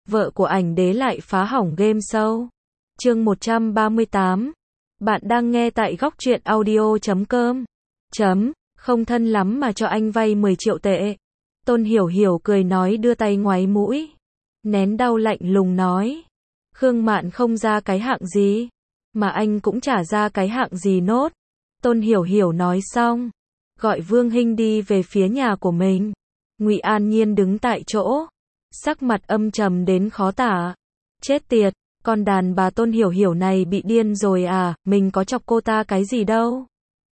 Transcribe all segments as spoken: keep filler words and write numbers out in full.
vợ của ảnh đế lại phá hỏng game show. Chương một trăm ba mươi tám. Bạn đang nghe tại góc truyện audio chấm com. Chấm, không thân lắm mà cho anh vay mười triệu tệ. Tôn Hiểu Hiểu cười nói đưa tay ngoáy mũi. Nén đau lạnh lùng nói. Khương Mạn không ra cái hạng gì, mà anh cũng chả ra cái hạng gì nốt. Tôn Hiểu Hiểu nói xong, gọi Vương Hinh đi về phía nhà của mình. Ngụy An Nhiên đứng tại chỗ, sắc mặt âm trầm đến khó tả. Chết tiệt, con đàn bà Tôn Hiểu Hiểu này bị điên rồi à, mình có chọc cô ta cái gì đâu.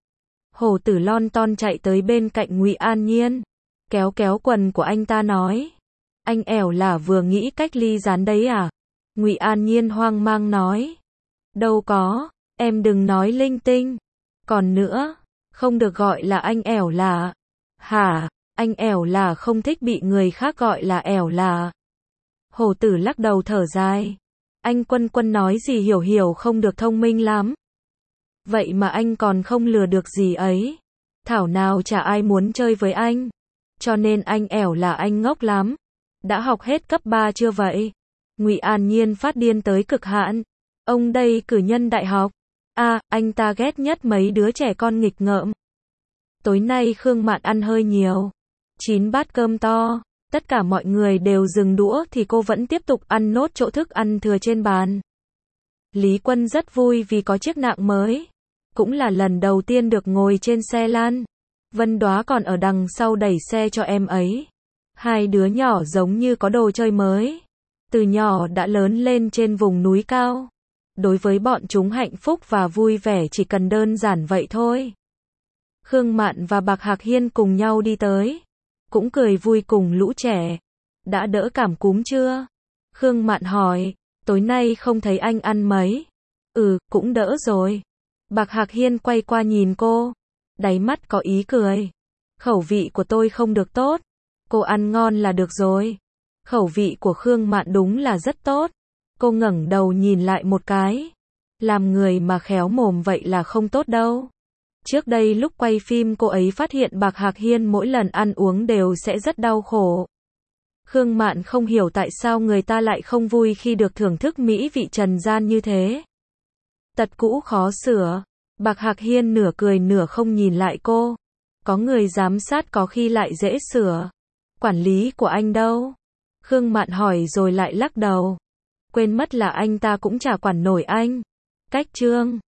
Hổ Tử lon ton chạy tới bên cạnh Ngụy An Nhiên, kéo kéo quần của anh ta nói. Anh ẻo là vừa nghĩ cách ly gián đấy à? Ngụy An Nhiên hoang mang nói. Đâu có, em đừng nói linh tinh. Còn nữa, không được gọi là anh ẻo là. Hả, anh ẻo là không thích bị người khác gọi là ẻo là. Hổ Tử lắc đầu thở dài. Anh Quân Quân nói gì Hiểu Hiểu không được thông minh lắm. Vậy mà anh còn không lừa được gì ấy. Thảo nào chả ai muốn chơi với anh. Cho nên anh ẻo là anh ngốc lắm. Đã học hết cấp ba chưa vậy? Ngụy An Nhiên phát điên tới cực hạn. Ông đây cử nhân đại học. À, anh ta ghét nhất mấy đứa trẻ con nghịch ngợm. Tối nay Khương Mạn ăn hơi nhiều. Chín bát cơm to. Tất cả mọi người đều dừng đũa thì cô vẫn tiếp tục ăn nốt chỗ thức ăn thừa trên bàn. Lý Quân rất vui vì có chiếc nạng mới. Cũng là lần đầu tiên được ngồi trên xe lăn. Vân Đóa còn ở đằng sau đẩy xe cho em ấy. Hai đứa nhỏ giống như có đồ chơi mới. Từ nhỏ đã lớn lên trên vùng núi cao. Đối với bọn chúng hạnh phúc và vui vẻ chỉ cần đơn giản vậy thôi. Khương Mạn và Bạc Hạc Hiên cùng nhau đi tới. Cũng cười vui cùng lũ trẻ. Đã đỡ cảm cúm chưa? Khương Mạn hỏi. Tối nay không thấy anh ăn mấy. Ừ, cũng đỡ rồi. Bạc Hạc Hiên quay qua nhìn cô. Đáy mắt có ý cười. Khẩu vị của tôi không được tốt. Cô ăn ngon là được rồi. Khẩu vị của Khương Mạn đúng là rất tốt. Cô ngẩng đầu nhìn lại một cái. Làm người mà khéo mồm vậy là không tốt đâu. Trước đây lúc quay phim cô ấy phát hiện Bạc Hạc Hiên mỗi lần ăn uống đều sẽ rất đau khổ. Khương Mạn không hiểu tại sao người ta lại không vui khi được thưởng thức mỹ vị trần gian như thế. Tật cũ khó sửa. Bạc Hạc Hiên nửa cười nửa không nhìn lại cô. Có người giám sát có khi lại dễ sửa. Quản lý của anh đâu? Khương Mạn hỏi rồi lại lắc đầu. Quên mất là anh ta cũng chả quản nổi anh. Cách trương.